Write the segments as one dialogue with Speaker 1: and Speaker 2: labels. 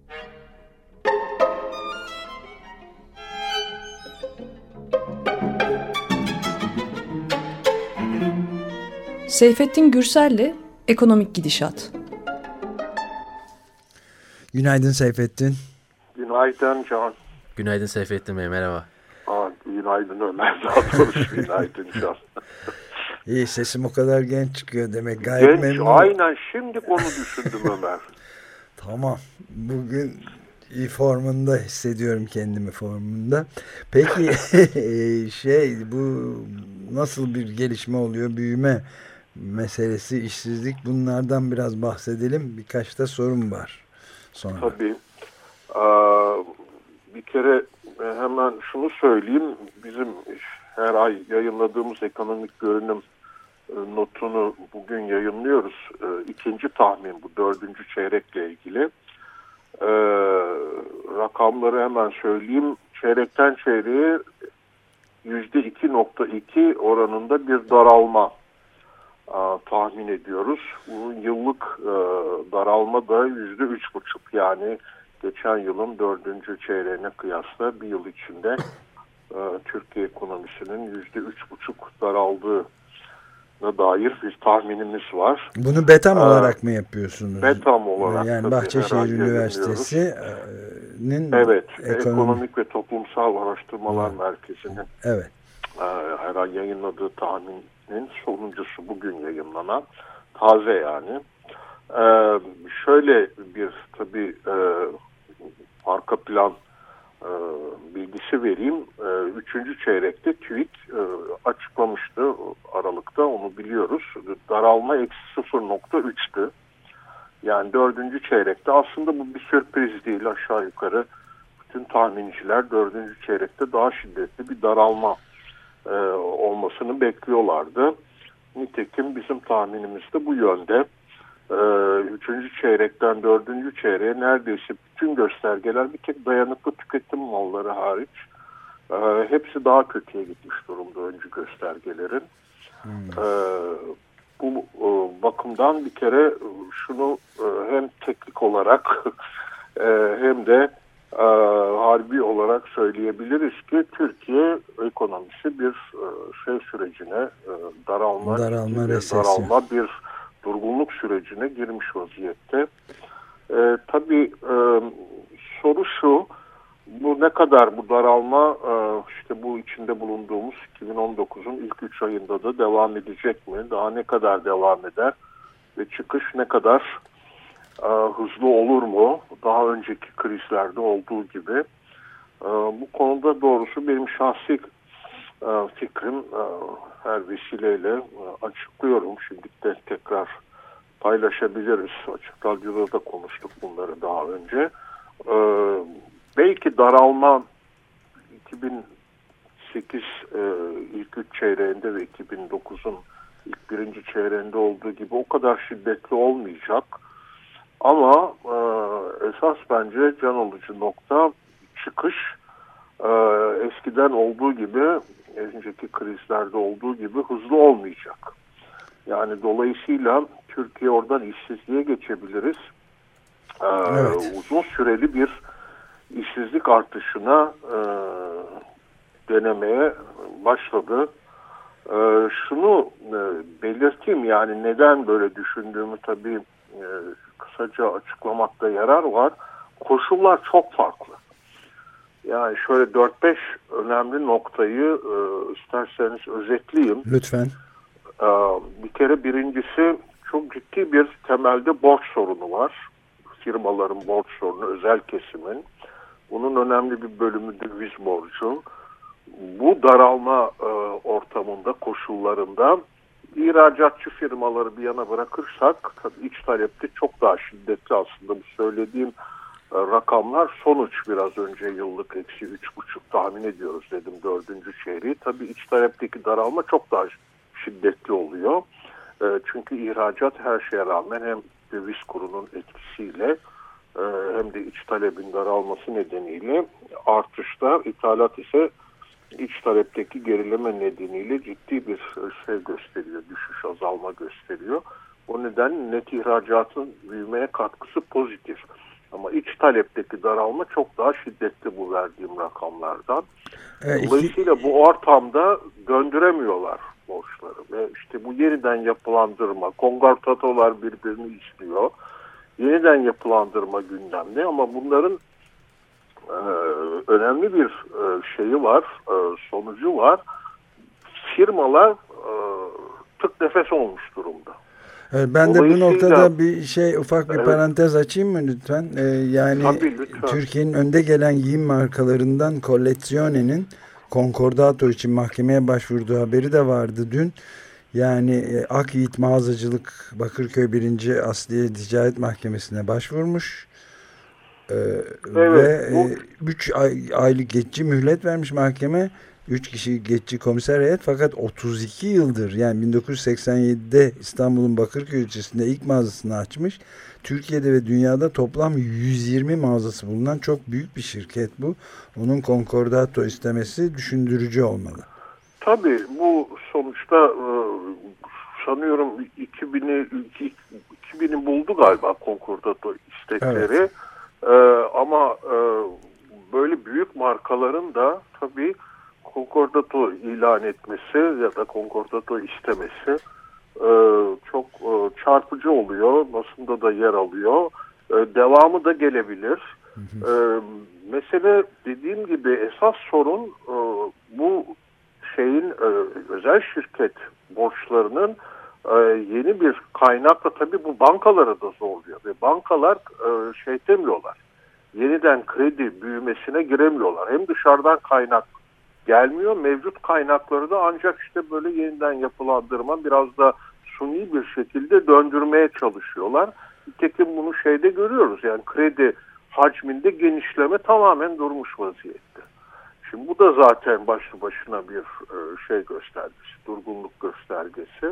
Speaker 1: Seyfettin Gürsel'le Ekonomik Gidişat.
Speaker 2: Günaydın Seyfettin.
Speaker 3: Günaydın Can.
Speaker 4: Günaydın Seyfettin Bey, merhaba.
Speaker 3: Günaydın Ömer, daha doğrusu günaydın Can.
Speaker 2: İyi, sesim o kadar genç çıkıyor demek, gayet memnunum.
Speaker 3: Aynen, şimdi onu düşündüm Ömer.
Speaker 2: Tamam, bugün iyi formunda hissediyorum, kendimi formunda. Peki bu nasıl bir gelişme oluyor, büyüme meselesi, işsizlik, bunlardan biraz bahsedelim. Birkaç da sorun var sonra.
Speaker 3: Tabii. Bir kere hemen şunu söyleyeyim. Bizim her ay yayınladığımız ekonomik görünüm notunu bugün yayınlıyoruz. İkinci tahmin bu, 4. çeyrekle ilgili. Rakamları hemen söyleyeyim. Çeyrekten çeyreğe %2.2 oranında bir daralma tahmin ediyoruz. Bunun yıllık daralma da %3.5, yani geçen yılın 4. çeyreğine kıyasla bir yıl içinde Türkiye ekonomisinin %3.5 daraldığına dair bir tahminimiz var.
Speaker 2: Bunu BETAM olarak mı yapıyorsunuz?
Speaker 3: BETAM olarak.
Speaker 2: Yani Bahçeşehir Üniversitesi'nin
Speaker 3: Ekonomik ve Toplumsal Araştırmalar Merkezi'nin
Speaker 2: evet,
Speaker 3: her ay yayınladığı tahminin sonuncusu, bugün yayınlanan, taze yani. Şöyle bir tabii arka plan bilgisi vereyim. 3. çeyrekte TÜİK açıklamıştı Aralık'ta, onu biliyoruz. Daralma -0.3'tü. Yani 4. çeyrekte aslında bu bir sürpriz değil, aşağı yukarı. Bütün tahminciler 4. çeyrekte daha şiddetli bir daralma olmasını bekliyorlardı. Nitekim bizim tahminimiz de bu yönde. 3. çeyrekten 4. çeyreğe neredeyse bütün göstergeler, bir tek dayanıklı tüketim malları hariç, hepsi daha kötüye gitmiş durumda öncü göstergelerin. Bu bakımdan bir kere şunu hem teknik olarak hem de harbi olarak söyleyebiliriz ki Türkiye ekonomisi bir sürecine, daralma, bir durgunluk sürecine girmiş vaziyette. Tabii soru şu, bu ne kadar, bu daralma işte bu içinde bulunduğumuz 2019'un ilk 3 ayında da devam edecek mi? Daha ne kadar devam eder? Ve çıkış ne kadar hızlı olur mu? Daha önceki krizlerde olduğu gibi. Bu konuda doğrusu benim şahsi fikrim, her vesileyle açıklıyorum. Şimdi de tekrar paylaşabiliriz. Açık Radyo'da da konuştuk bunları daha önce. Belki daralma 2008 ilk 3 çeyreğinde ve 2009'un ilk 1. çeyreğinde olduğu gibi o kadar şiddetli olmayacak. Ama esas bence can alıcı nokta, çıkış eskiden olduğu gibi, önceki krizlerde olduğu gibi hızlı olmayacak. Yani dolayısıyla Türkiye oradan işsizliğe geçebiliriz.
Speaker 2: Evet.
Speaker 3: Uzun süreli bir işsizlik artışına denemeye başladı. Şunu belirteyim, yani neden böyle düşündüğümü tabii kısaca açıklamakta yarar var. Koşullar çok farklı. Yani şöyle 4-5 önemli noktayı isterseniz özetleyeyim.
Speaker 2: Lütfen.
Speaker 3: Bir kere birincisi, çok ciddi bir temelde borç sorunu var. Firmaların borç sorunu, özel kesimin. Bunun önemli bir bölümü döviz borcu. Bu daralma ortamında, koşullarında ihracatçı firmaları bir yana bırakırsak, tabii iç talepte çok daha şiddetli aslında bu söylediğim rakamlar. Sonuç biraz önce yıllık -3.5 tahmin ediyoruz dedim 4. çeyreği. Tabii iç talepteki daralma çok daha şiddetli oluyor. Çünkü ihracat her şeye rağmen hem döviz kurunun etkisiyle hem de iç talebin daralması nedeniyle artışta, ithalat ise iç talepteki gerileme nedeniyle ciddi bir gösteriyor, düşüş, azalma gösteriyor. O nedenle net ihracatın büyümeye katkısı pozitif. Ama iç talepteki daralma çok daha şiddetli bu verdiğim rakamlardan. Dolayısıyla bu ortamda döndüremiyorlar borçları ve işte bu yeniden yapılandırma, kongortatolar birbirini istiyor. Yeniden yapılandırma gündemde ama bunların önemli bir şeyi var, sonucu var. Firmalar tık nefes olmuş durumda.
Speaker 2: Ben de bu noktada ufak bir parantez açayım mı lütfen? Yani
Speaker 3: tabii, lütfen.
Speaker 2: Türkiye'nin önde gelen giyim markalarından Collezioni'nin Concordato için mahkemeye başvurduğu haberi de vardı dün. Yani Ak Yiğit Mağazacılık Bakırköy 1. Asliye Ticaret Mahkemesi'ne başvurmuş. Ve 3 aylık geçici mühlet vermiş mahkeme. 3 kişi geçici komiser heyet, fakat 32 yıldır, yani 1987'de İstanbul'un Bakırköy ilçesinde ilk mağazasını açmış. Türkiye'de ve dünyada toplam 120 mağazası bulunan çok büyük bir şirket bu. Onun Concordato istemesi düşündürücü olmalı.
Speaker 3: Tabii bu sonuçta sanıyorum 2000'i buldu galiba Concordato istekleri. Evet. Ama böyle büyük markaların da tabii Concordato ilan etmesi ya da Concordato istemesi çok çarpıcı oluyor. Basında da yer alıyor. Devamı da gelebilir. Mesele, dediğim gibi, esas sorun bu şeyin özel şirket borçlarının yeni bir kaynakla tabii bu bankaları da zorluyor ve bankalar demiyorlar. Yeniden kredi büyümesine giremiyorlar. Hem dışarıdan kaynak gelmiyor. Mevcut kaynakları da ancak işte böyle yeniden yapılandırma, biraz da suni bir şekilde döndürmeye çalışıyorlar. Nitekim bunu görüyoruz. Yani kredi hacminde genişleme tamamen durmuş vaziyette. Şimdi bu da zaten başlı başına bir göstergesi, durgunluk göstergesi.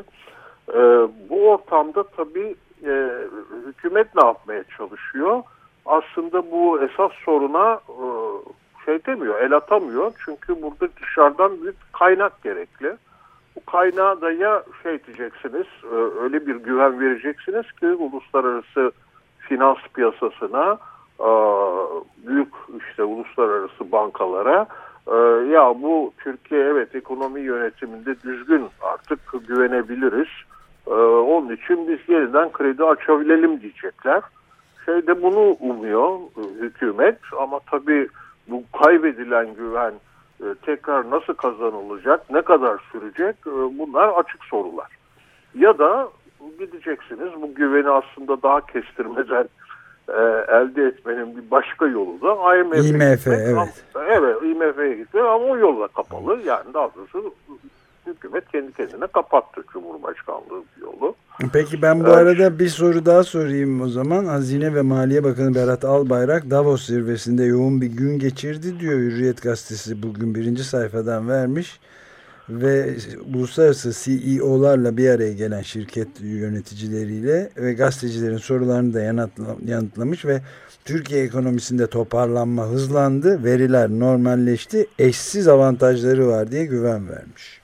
Speaker 3: Bu ortamda tabii hükümet ne yapmaya çalışıyor? Aslında bu esas soruna demiyor, el atamıyor. Çünkü burada dışarıdan bir kaynak gerekli. Bu kaynağa da ya diyeceksiniz, öyle bir güven vereceksiniz ki uluslararası finans piyasasına, büyük uluslararası bankalara, ya bu Türkiye evet ekonomi yönetiminde düzgün, artık güvenebiliriz. Onun için biz yeniden kredi açabilelim diyecekler. Bunu umuyor hükümet, ama tabii bu kaybedilen güven tekrar nasıl kazanılacak, ne kadar sürecek, bunlar açık sorular. Ya da gideceksiniz, bu güveni aslında daha kestirmeden elde etmenin bir başka yolu da
Speaker 2: IMF, evet.
Speaker 3: Evet, IMF'ye gidiyor ama o yolla kapalı. Yani daha doğrusu hükümet kendi kendine kapattı Cumhurbaşkanlığı yolu.
Speaker 2: Peki ben bu arada bir soru daha sorayım o zaman. Hazine ve Maliye Bakanı Berat Albayrak Davos zirvesinde yoğun bir gün geçirdi diyor. Hürriyet gazetesi bugün 1. sayfadan vermiş. Ve uluslararası CEO'larla bir araya gelen şirket yöneticileriyle ve gazetecilerin sorularını da yanıtlamış ve Türkiye ekonomisinde toparlanma hızlandı, veriler normalleşti, eşsiz avantajları var diye güven vermiş.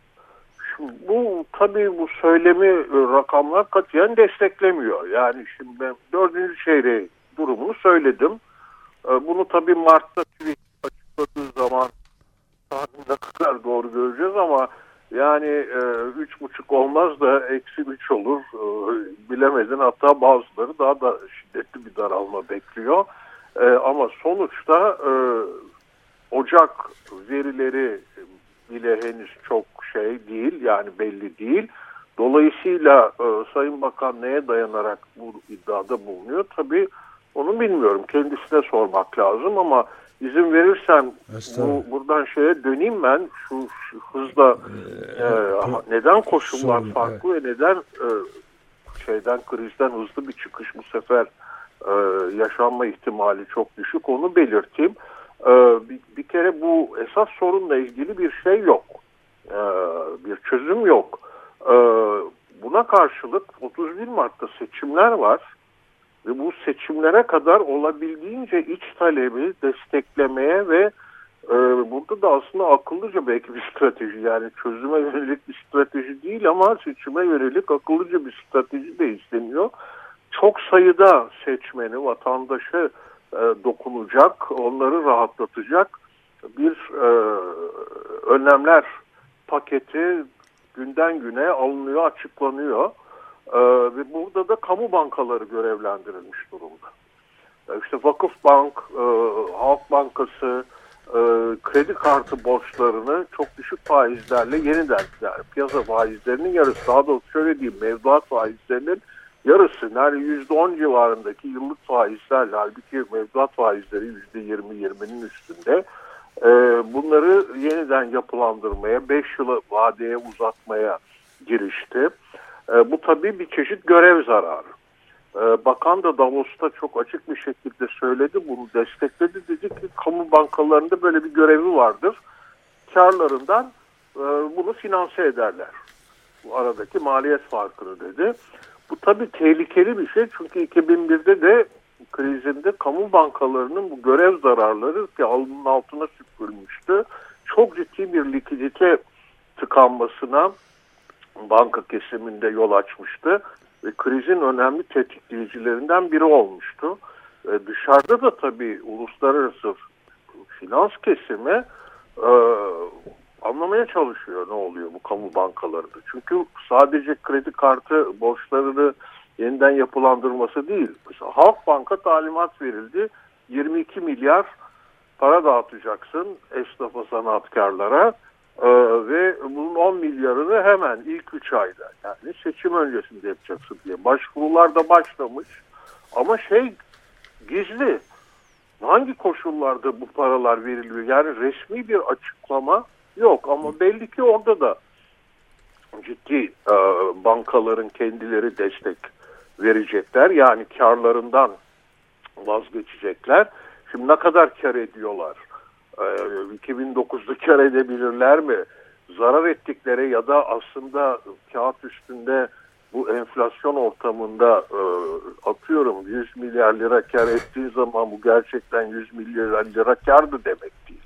Speaker 3: Bu tabii bu söylemi rakamlar katiyen desteklemiyor. Yani şimdi ben 4. çeyreği durumunu söyledim. Bunu tabii Mart'ta açıkladığı zaman ne kadar doğru göreceğiz ama yani 3,5 olmaz da -3 olur. Bilemedin, hatta bazıları daha da şiddetli bir daralma bekliyor. Ama sonuçta Ocak verileri bile henüz çok değil, yani belli değil. Dolayısıyla Sayın Bakan neye dayanarak bu iddiada bulunuyor? Tabii onu bilmiyorum. Kendisine sormak lazım ama izin verirsen buradan döneyim ben. Şu hızla neden koşullar farklı ve neden krizden hızlı bir çıkış bu sefer yaşanma ihtimali çok düşük, onu belirteyim. Bir kere bu esas sorunla ilgili bir şey yok. Bir çözüm yok. Buna karşılık 31 Mart'ta seçimler var ve bu seçimlere kadar olabildiğince iç talebi desteklemeye ve burada da aslında akıllıca belki bir strateji, yani çözüme yönelik bir strateji değil ama seçime yönelik akıllıca bir strateji de isteniyor. çok sayıda seçmeni, vatandaşı dokunacak, onları rahatlatacak bir önlemler paketi günden güne alınıyor, açıklanıyor. Ve burada da kamu bankaları görevlendirilmiş durumda. İşte Vakıfbank, Halk Bankası, kredi kartı borçlarını çok düşük faizlerle yeniden, yani piyasa faizlerinin yarısı, daha doğrusu şöyle diyeyim, mevduat faizlerinin yarısı, yani %10 civarındaki yıllık faizlerle, halbuki mevduat faizleri %20-20'nin üstünde, bunları yeniden yapılandırmaya, 5 yıla vadeye uzatmaya girişti. Bu tabii bir çeşit görev zararı. Bakan da Davos'ta çok açık bir şekilde söyledi, bunu destekledi. Dedi ki kamu bankalarında böyle bir görevi vardır. Karlarından bunu finanse ederler. Bu aradaki maliyet farkını dedi. Bu tabii tehlikeli bir şey, çünkü 2001'de de krizinde kamu bankalarının bu görev zararları ki alnının altına süpürülmüştü. Çok ciddi bir likidite tıkanmasına banka kesiminde yol açmıştı ve krizin önemli tetikleyicilerinden biri olmuştu. Dışarıda da tabii uluslararası finans kesimi anlamaya çalışıyor ne oluyor bu kamu bankalarında. Çünkü sadece kredi kartı borçlarını yeniden yapılandırması değil. Mesela Halkbank'a talimat verildi. 22 milyar para dağıtacaksın esnafa, sanatkarlara. Ve bunun 10 milyarını hemen ilk 3 ayda, yani seçim öncesinde yapacaksın diye. Başvurular da başlamış ama gizli. Hangi koşullarda bu paralar veriliyor? Yani resmi bir açıklama yok ama belli ki orada da ciddi bankaların kendileri destek verecekler. Yani karlarından vazgeçecekler. Şimdi ne kadar kar ediyorlar? 2009'da kar edebilirler mi? Zarar ettikleri ya da aslında kağıt üstünde bu enflasyon ortamında atıyorum 100 milyar lira kar ettiği zaman bu gerçekten 100 milyar lira kardı demek değil.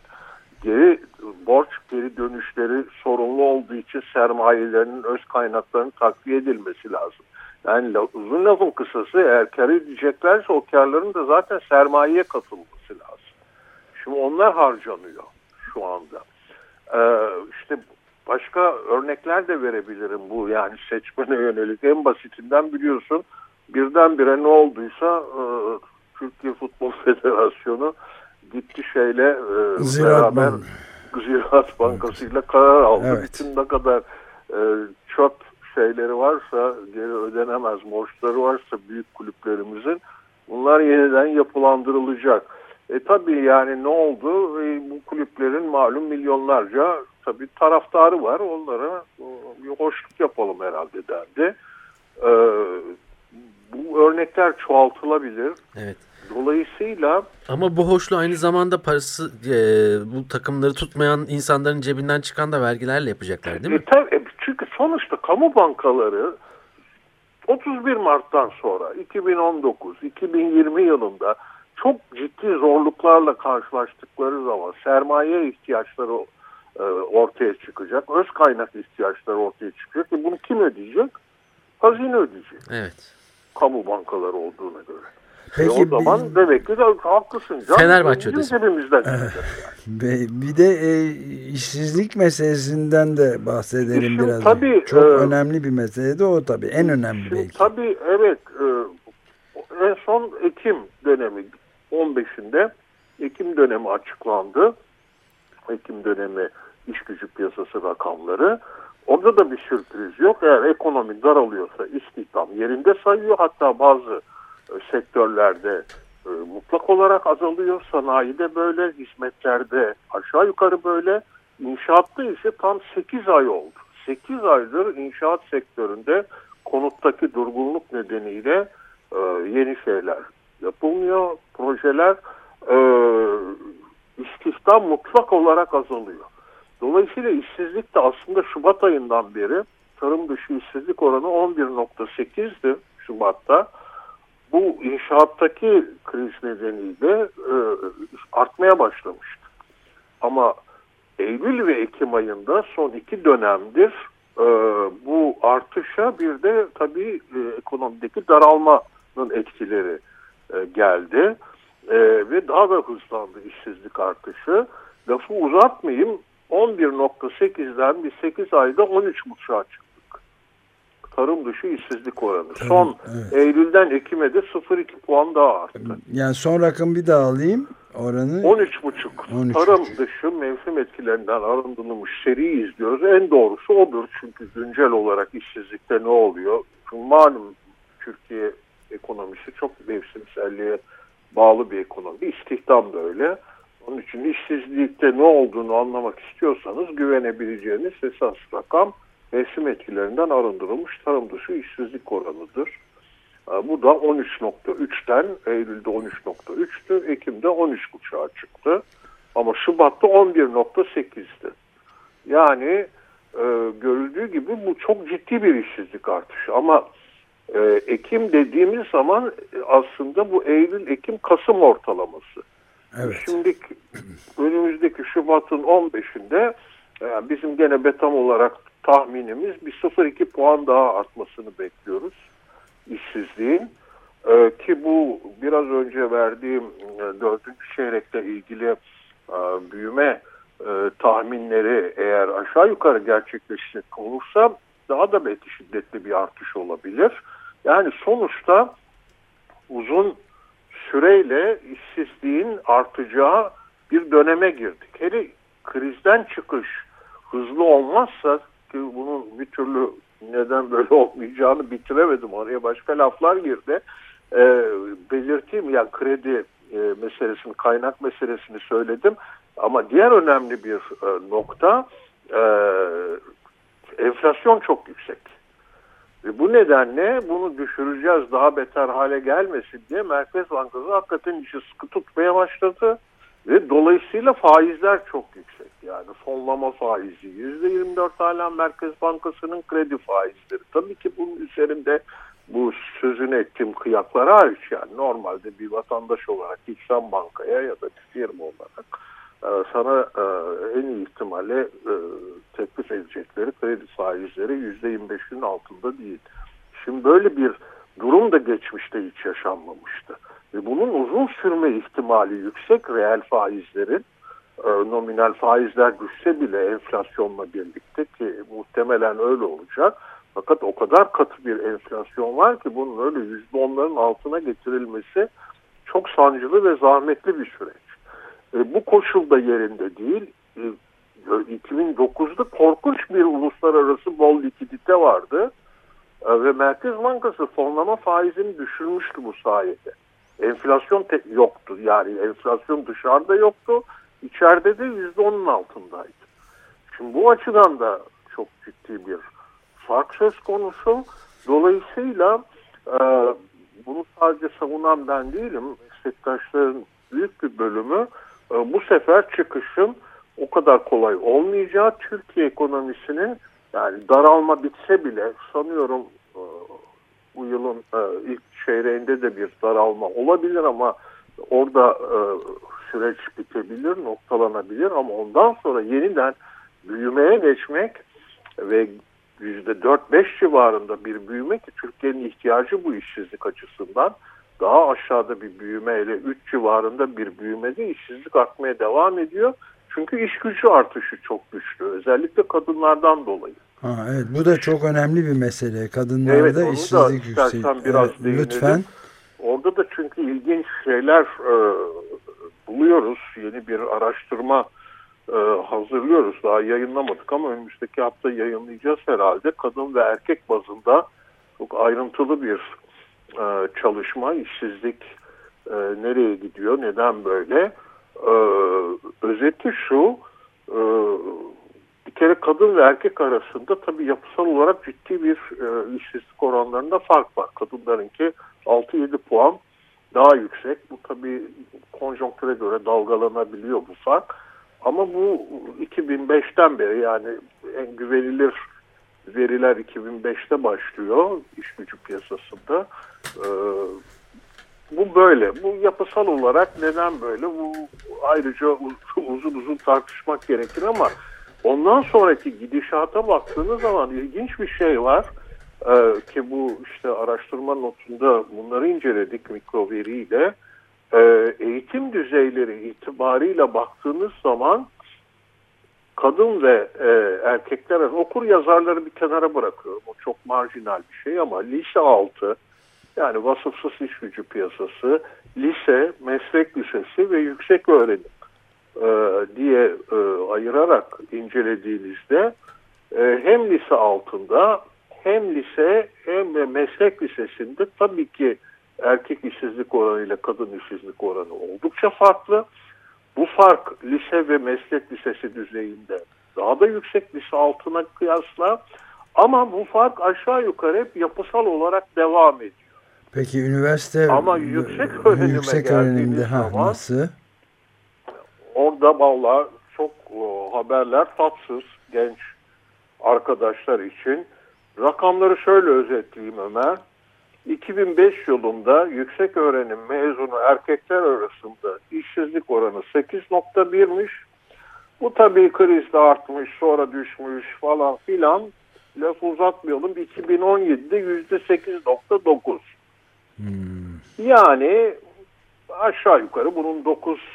Speaker 3: Borç geri dönüşleri sorunlu olduğu için sermayelerinin öz kaynaklarının takviye edilmesi lazım. Yani uzun lafın kısası, eğer kar edeceklerse o karların da zaten sermayeye katılması lazım. Şimdi onlar harcanıyor şu anda. İşte başka örnekler de verebilirim bu, yani seçmene yönelik. En basitinden biliyorsun, birdenbire ne olduysa Türkiye Futbol Federasyonu gitti Ziraat Bankası'yla karar aldı. Evet. Bütün ne kadar çöp şeyleri varsa, geri ödenemez borçları varsa büyük kulüplerimizin, bunlar yeniden yapılandırılacak. Tabii yani ne oldu? Bu kulüplerin malum milyonlarca tabii taraftarı var. Onlara bir hoşluk yapalım herhalde derdi. Bu örnekler çoğaltılabilir.
Speaker 4: Evet.
Speaker 3: Dolayısıyla...
Speaker 4: Ama bu hoşluğu aynı zamanda parası, bu takımları tutmayan insanların cebinden çıkan da vergilerle yapacaklar değil mi?
Speaker 3: Tabii, çünkü sonuçta kamu bankaları 31 Mart'tan sonra 2019-2020 yılında çok ciddi zorluklarla karşılaştıkları zaman sermaye ihtiyaçları ortaya çıkacak, öz kaynak ihtiyaçları ortaya çıkacak ve bunu kim ödeyecek? Hazine ödeyecek.
Speaker 4: Evet.
Speaker 3: Kamu bankaları olduğuna göre.
Speaker 2: Peki,
Speaker 3: o zaman demek ki de haklısın.
Speaker 4: Fenerbahçe ödesin.
Speaker 2: Bir de işsizlik meselesinden de bahsedelim biraz.
Speaker 3: Tabii,
Speaker 2: çok önemli bir mesele de o tabii. En önemli belki.
Speaker 3: Tabii evet. En son Ekim dönemi 15'inde Ekim dönemi açıklandı. Ekim dönemi iş gücü piyasası rakamları. Orada da bir sürpriz yok. Eğer ekonomi daralıyorsa istihdam yerinde sayıyor. Hatta bazı sektörlerde mutlak olarak azalıyor. Sanayide böyle, hizmetlerde aşağı yukarı böyle. İnşaatta ise tam 8 ay oldu. 8 aydır inşaat sektöründe konuttaki durgunluk nedeniyle yeni şeyler yapılmıyor. Projeler, istihdam mutlak olarak azalıyor. Dolayısıyla işsizlik de aslında Şubat ayından beri tarım dışı işsizlik oranı 11.8'di Şubat'ta. Bu inşaattaki kriz nedeniyle artmaya başlamıştı. Ama Eylül ve Ekim ayında son 2 dönemdir bu artışa bir de tabii ekonomideki daralma etkileri geldi. Ve daha da hızlandı işsizlik artışı. Lafı uzatmayayım, 11.8'den bir 8 ayda 13.5'a çıktık. Tarım dışı işsizlik oranı. Son Eylül'den Ekim'e de 0.2 puan daha arttı.
Speaker 2: Yani son rakam bir daha alayım oranı.
Speaker 3: 13.5. Tarım dışı mevsim etkilerinden arındırılmış seriyi izliyoruz. En doğrusu odur. Çünkü güncel olarak işsizlikte ne oluyor? Çünkü malum Türkiye ekonomisi çok mevsimselliğe bağlı bir ekonomi. İstihdam da öyle. Onun için işsizlikte ne olduğunu anlamak istiyorsanız güvenebileceğiniz esas rakam mevsim etkilerinden arındırılmış tarım dışı işsizlik oranıdır. Bu da 13.3'ten Eylül'de 13.3'tü, Ekim'de 13.5'a çıktı. Ama Şubat'ta 11.8'di. Yani görüldüğü gibi bu çok ciddi bir işsizlik artışı. Ama Ekim dediğimiz zaman aslında bu Eylül-Ekim-Kasım ortalaması.
Speaker 2: Evet.
Speaker 3: Şimdi önümüzdeki Şubat'ın 15'inde bizim gene betam olarak tahminimiz bir 0.2 puan daha artmasını bekliyoruz işsizliğin. Ki bu biraz önce verdiğim 4. çeyrekle ilgili büyüme tahminleri eğer aşağı yukarı gerçekleşecek olursa daha da belki şiddetli bir artış olabilir. Yani sonuçta uzun süreyle işsizliğin artacağı bir döneme girdik. Hele krizden çıkış hızlı olmazsa, ki bunun bir türlü neden böyle olmayacağını bitiremedim. Oraya başka laflar girdi. Belirteyim, yani kredi meselesini, kaynak meselesini söyledim. Ama diğer önemli bir nokta, enflasyon çok yüksek. Ve bu nedenle bunu düşüreceğiz, daha beter hale gelmesin diye Merkez Bankası hakikaten işi sıkı tutmaya başladı. Ve dolayısıyla faizler çok yüksek. Yani fonlama faizi %24 hala Merkez Bankası'nın kredi faizleri. Tabii ki bunun üzerinde bu sözünü ettiğim kıyaklar hariç, yani normalde bir vatandaş olarak gitsen bankaya ya da bir firma olarak sana en iyi ihtimalle teklif edecekleri kredi faizleri %25'in altında değil. Şimdi böyle bir durum da geçmişte hiç yaşanmamıştı. Ve bunun uzun sürme ihtimali yüksek, reel faizlerin. Nominal faizler düşse bile enflasyonla birlikte, ki muhtemelen öyle olacak. Fakat o kadar katı bir enflasyon var ki bunun öyle %10'ların altına getirilmesi çok sancılı ve zahmetli bir süreç. Bu koşulda yerinde değil. 2009'da korkunç bir uluslararası bol likidite vardı. Ve Merkez Bankası fonlama faizini düşürmüştü bu sayede. Enflasyon yoktu. Yani enflasyon dışarıda yoktu. İçeride de %10'un altındaydı. Şimdi bu açıdan da çok ciddi bir fark söz konusu. Dolayısıyla bunu sadece savunan ben değilim. Meslektaşların büyük bir bölümü bu sefer çıkışın o kadar kolay olmayacağı, Türkiye ekonomisinin, yani daralma bitse bile sanıyorum bu yılın ilk çeyreğinde de bir daralma olabilir ama orada süreç bitebilir, noktalanabilir ama ondan sonra yeniden büyümeye geçmek ve %4-5 civarında bir büyüme, ki Türkiye'nin ihtiyacı bu işsizlik açısından, daha aşağıda bir büyümeyle 3 civarında bir büyümede işsizlik artmaya devam ediyor. Çünkü iş gücü artışı çok güçlü. Özellikle kadınlardan dolayı.
Speaker 2: Evet, bu da çok önemli bir mesele. Kadınlarda işsizlik yüksek.
Speaker 3: Biraz lütfen. Orada da çünkü ilginç şeyler buluyoruz. Yeni bir araştırma hazırlıyoruz. Daha yayınlamadık ama önümüzdeki hafta yayınlayacağız herhalde. Kadın ve erkek bazında çok ayrıntılı bir çalışma. İşsizlik nereye gidiyor, neden böyle? Özeti şu, bir kere kadın ve erkek arasında tabii yapısal olarak ciddi bir işsizlik oranlarında fark var. Kadınlarınki 6-7 puan daha yüksek. Bu tabii konjonktüre göre dalgalanabiliyor bu fark. Ama bu 2005'ten beri, yani en güvenilir veriler 2005'te başlıyor iş gücü piyasasında. Bu böyle. Bu yapısal olarak neden böyle? Bu ayrıca uzun tartışmak gerekir ama ondan sonraki gidişata baktığınız zaman ilginç bir şey var. Ki bu işte araştırma notunda bunları inceledik mikroveriyle. Eğitim düzeyleri itibarıyla baktığınız zaman kadın ve erkekler, okur yazarları bir kenara bırakıyorum. O çok marjinal bir şey ama lise altı, yani vasıfsız iş gücü piyasası, lise, meslek lisesi ve yüksek öğrenim diye ayırarak incelediğinizde hem lise altında hem lise hem de meslek lisesinde tabii ki erkek işsizlik oranı ile kadın işsizlik oranı oldukça farklı. Bu fark lise ve meslek lisesi düzeyinde daha da yüksek lise altına kıyasla, ama bu fark aşağı yukarı hep yapısal olarak devam ediyor.
Speaker 2: Peki üniversite
Speaker 3: ama yüksek öğrenimde
Speaker 2: nasıl?
Speaker 3: Orada vallahi çok haberler tatsız genç arkadaşlar için. Rakamları şöyle özetleyeyim Ömer. 2005 yılında yüksek öğrenim mezunu erkekler arasında işsizlik oranı 8.1'miş. Bu tabii krizde artmış, sonra düşmüş falan filan. Laf uzatmayalım. 2017'de %8.9. Yani aşağı yukarı bunun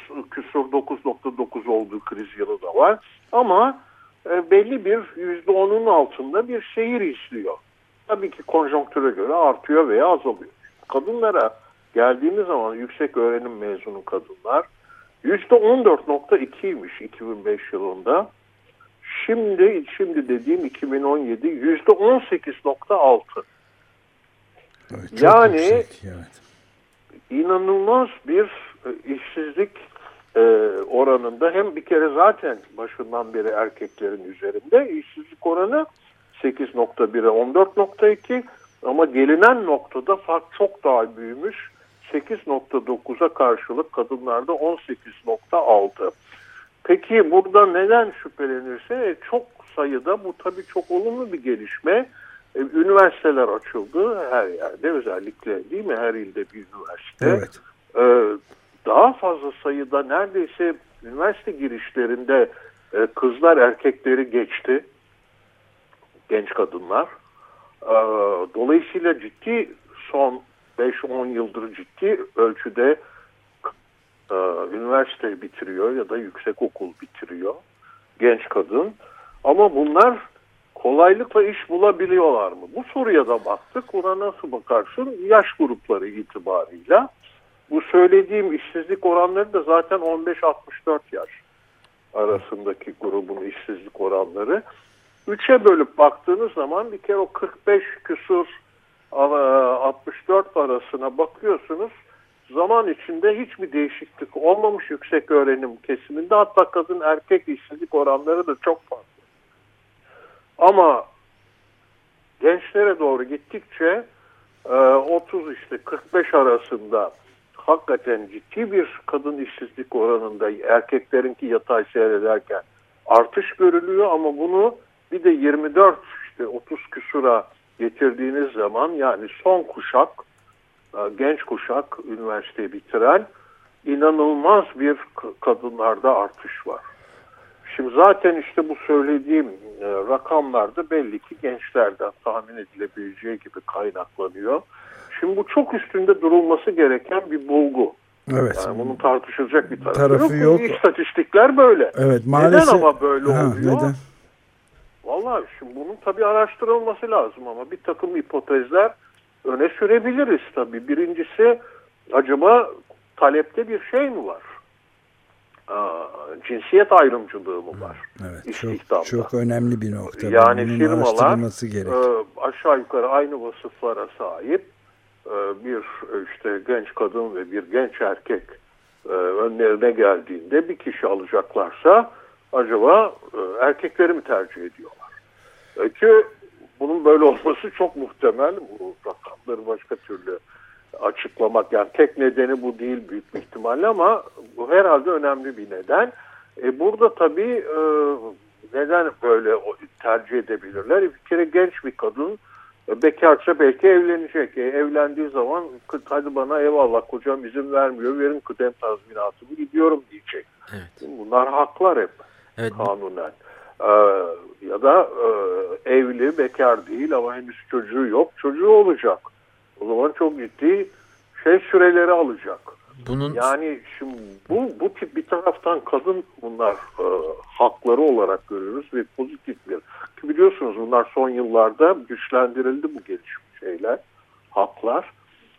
Speaker 3: 9.9 olduğu kriz yılı da var. Ama belli bir %10'un altında bir seyir izliyor. Tabii ki konjonktüre göre artıyor veya azalıyor. Kadınlara geldiğimiz zaman yüksek öğrenim mezunu kadınlar %14.2'ymiş 2005 yılında. Şimdi dediğim 2017 %18.6.
Speaker 2: Evet,
Speaker 3: yani
Speaker 2: yüksek, evet.
Speaker 3: İnanılmaz bir işsizlik oranında, hem bir kere zaten başından beri erkeklerin üzerinde işsizlik oranı 8.1'e 14.2, ama gelinen noktada fark çok daha büyümüş. 8.9'a karşılık kadınlarda 18.6. Peki burada neden şüphelenirse çok sayıda, bu tabii çok olumlu bir gelişme. Üniversiteler açıldı her yerde, özellikle değil mi, her ilde bir üniversite.
Speaker 2: Evet.
Speaker 3: Daha fazla sayıda, neredeyse üniversite girişlerinde kızlar erkekleri geçti, genç kadınlar. Dolayısıyla ciddi, son 5-10 yıldır ciddi ölçüde üniversite bitiriyor ya da yüksek okul bitiriyor genç kadın. Ama bunlar kolaylıkla iş bulabiliyorlar mı? Bu soruya da baktık. Buna nasıl bakarsın? Yaş grupları itibarıyla. Bu söylediğim işsizlik oranları da zaten 15-64 yaş arasındaki grubun işsizlik oranları. 3'e bölüp baktığınız zaman bir kere o 45 küsur 64 arasına bakıyorsunuz. Zaman içinde hiçbir değişiklik olmamış yüksek öğrenim kesiminde. Hatta kadın erkek işsizlik oranları da çok farklı. Ama gençlere doğru gittikçe 30 işte 45 arasında hakikaten ciddi bir kadın işsizlik oranında erkeklerinki yatay seyrederken artış görülüyor, ama bunu bir de 24 işte 30 küsura getirdiğiniz zaman, yani son kuşak, genç kuşak üniversiteyi bitiren, inanılmaz bir kadınlarda artış var. Şimdi zaten işte bu söylediğim rakamlarda belli ki gençlerden tahmin edilebileceği gibi kaynaklanıyor. Şimdi bu çok üstünde durulması gereken bir bulgu.
Speaker 2: Evet.
Speaker 3: Yani bunun tartışılacak bir tarafı yok. İstatistikler böyle.
Speaker 2: Evet, maalesef.
Speaker 3: Neden ama böyle oluyor?
Speaker 2: Neden?
Speaker 3: Vallahi şimdi bunun tabii araştırılması lazım, ama bir takım hipotezler öne sürebiliriz tabii. Birincisi, acaba talepte bir şey mi var? Cinsiyet ayrımcılığı mı var?
Speaker 2: Evet, çok önemli bir nokta.
Speaker 3: Yani firmalar
Speaker 2: gerek.
Speaker 3: aşağı yukarı aynı vasıflara sahip bir işte genç kadın ve bir genç erkek önlerine geldiğinde bir kişi alacaklarsa acaba erkekleri mi tercih ediyorlar? Ki bunun böyle olması çok muhtemel. Bu rakamları başka türlü açıklamak, yani tek nedeni bu değil büyük bir ihtimalle, ama bu herhalde önemli bir neden. Burada tabii neden böyle tercih edebilirler? Bir kere genç bir kadın bekarsa belki evlenecek. Evlendiği zaman hadi bana eyvallah kocam izin vermiyor, verin kıdem tazminatımı gidiyorum diyecek.
Speaker 4: Evet.
Speaker 3: Bunlar haklar hep,
Speaker 4: evet.
Speaker 3: kanunen. Ya da evli, bekar değil ama henüz çocuğu yok. Çocuğu olacak. O zaman çok ciddi süreleri alacak. Yani şimdi bu tip bir taraftan kadın bunlar hakları olarak görüyoruz ve pozitif bir. Ki biliyorsunuz bunlar son yıllarda güçlendirildi bu gelişmiş haklar.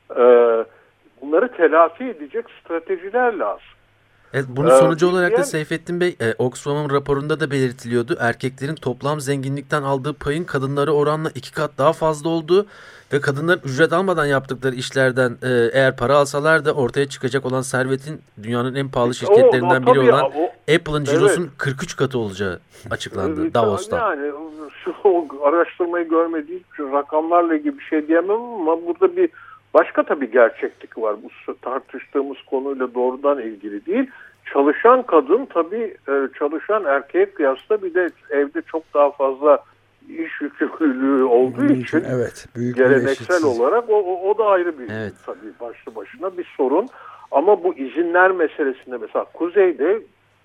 Speaker 3: Bunları telafi edecek stratejiler lazım.
Speaker 4: Evet, bunun sonucu olarak da Seyfettin Bey, Oxfam'ın raporunda da belirtiliyordu. Erkeklerin toplam zenginlikten aldığı payın kadınlara oranla 2 kat daha fazla olduğu ve kadınların ücret almadan yaptıkları işlerden eğer para alsalar da ortaya çıkacak olan servetin dünyanın en pahalı şirketlerinden biri olan Apple'ın cirosunun 43 katı olacağı açıklandı Davos'ta. Yani
Speaker 3: şu araştırmayı görmediğim için rakamlarla ilgili bir şey diyemem ama burada bir başka tabii gerçeklik var. Bu tartıştığımız konuyla doğrudan ilgili değil. Çalışan kadın tabii çalışan erkeğe kıyasla bir de evde çok daha fazla iş yükümlülüğü olduğu için
Speaker 2: büyük
Speaker 3: geleneksel olarak o da ayrı bir tabii başlı başına bir sorun. Ama bu izinler meselesinde mesela kuzeyde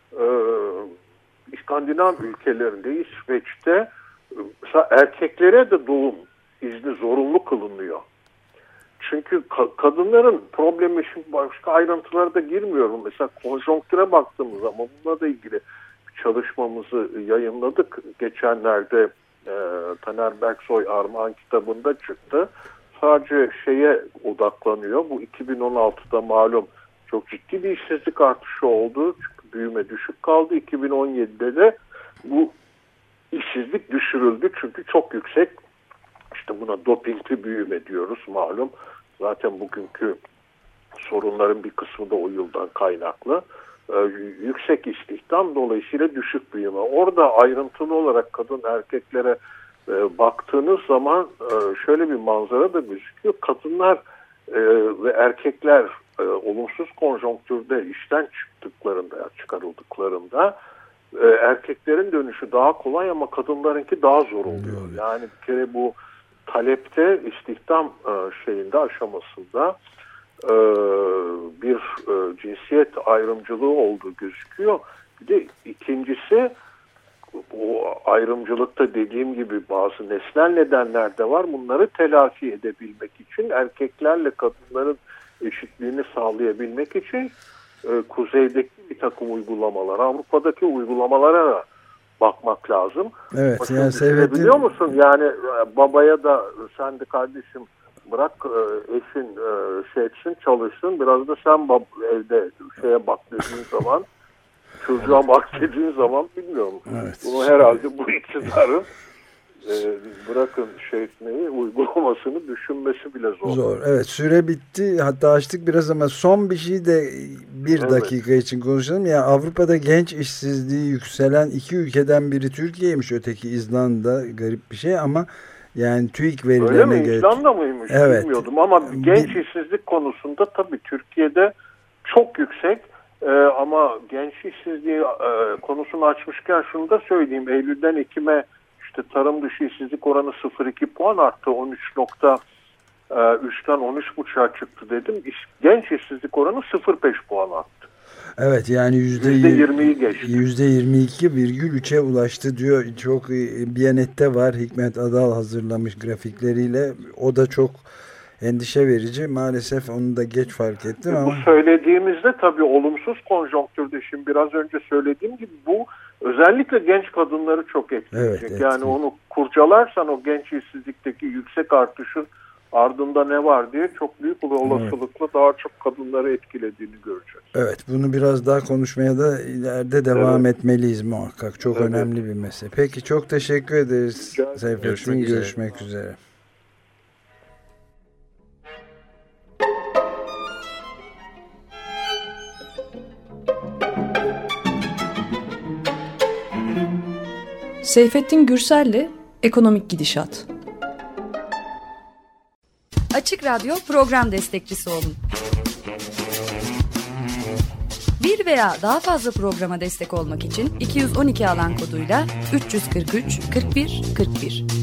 Speaker 3: İskandinav ülkelerinde İsveç'te mesela erkeklere de doğum izni zorunlu kılınıyor. Çünkü kadınların problemi, şimdi başka ayrıntılara da girmiyorum. Mesela konjonktüre baktığımız zaman bununla da ilgili çalışmamızı yayınladık. Geçenlerde Taner Berksoy Armağan kitabında çıktı. Sadece odaklanıyor. Bu 2016'da malum çok ciddi bir işsizlik artışı oldu. Çünkü büyüme düşük kaldı. 2017'de de bu işsizlik düşürüldü. Çünkü çok yüksek. İşte buna dopingli büyüme diyoruz malum. Zaten bugünkü sorunların bir kısmı da o yıldan kaynaklı. Yüksek istihdam dolayısıyla düşük büyüme. Orada ayrıntılı olarak kadın erkeklere baktığınız zaman şöyle bir manzara da gözüküyor. Kadınlar ve erkekler olumsuz konjonktürde işten çıkarıldıklarında erkeklerin dönüşü daha kolay ama kadınlarınki daha zor oluyor. Yani bir kere bu talepte istihdam aşamasında bir cinsiyet ayrımcılığı olduğu gözüküyor. Bir de ikincisi o ayrımcılıkta dediğim gibi bazı nesnel nedenler de var. Bunları telafi edebilmek için erkeklerle kadınların eşitliğini sağlayabilmek için kuzeydeki bir takım uygulamalar, Avrupa'daki uygulamalara da bakmak lazım.
Speaker 2: Evet.
Speaker 3: Bakın, biliyor musun? Yani babaya da sen de kardeşim bırak eşin etsin, çalışsın. Biraz da sen evde bak dediğin zaman, çocuğa bak dediğin zaman bilmiyorum.
Speaker 2: Evet.
Speaker 3: Bunu herhalde bu iktidarın bırakın uygulamasını düşünmesi bile zor.
Speaker 2: Evet, süre bitti. Hatta açtık biraz ama son bir şey de bir dakika için konuşalım. Ya Avrupa'da genç işsizliği yükselen iki ülkeden biri Türkiye'ymiş, öteki İzlanda. Garip bir şey ama yani TÜİK verilerine
Speaker 3: göre. İzlanda mıymış?
Speaker 2: Evet.
Speaker 3: Bilmiyordum ama genç işsizlik konusunda tabii Türkiye'de çok yüksek. Ama genç işsizliği konusunu açmışken şunu da söyleyeyim. Eylül'den Ekim'e tarım dışı işsizlik oranı 0,2 puan arttı. 13.3'ten 13.5'a çıktı dedim. Genç işsizlik oranı 0,5 puan arttı.
Speaker 2: Evet, yani
Speaker 3: %20'yi geçti.
Speaker 2: %22,3'e ulaştı diyor. Çok Biyanet'te var. Hikmet Adal hazırlamış grafikleriyle. O da çok endişe verici. Maalesef onu da geç fark ettim ama.
Speaker 3: Bu söylediğimizde tabii olumsuz konjonktürde, şimdi biraz önce söylediğim gibi bu özellikle genç kadınları çok etkileyecek.
Speaker 2: Evet,
Speaker 3: yani onu kurcalarsan o genç işsizlikteki yüksek artışın ardında ne var diye çok büyük bir olasılıkla daha çok kadınları etkilediğini göreceğiz.
Speaker 2: Evet, bunu biraz daha konuşmaya da ileride devam etmeliyiz muhakkak. Çok önemli bir mesele. Peki, çok teşekkür ederiz Seyfettin. Görüşmek üzere.
Speaker 1: Seyfettin Gürsel'le Ekonomik Gidişat.
Speaker 5: Açık Radyo program destekçisi olun. Bir veya daha fazla programa destek olmak için 212 alan koduyla 343 41 41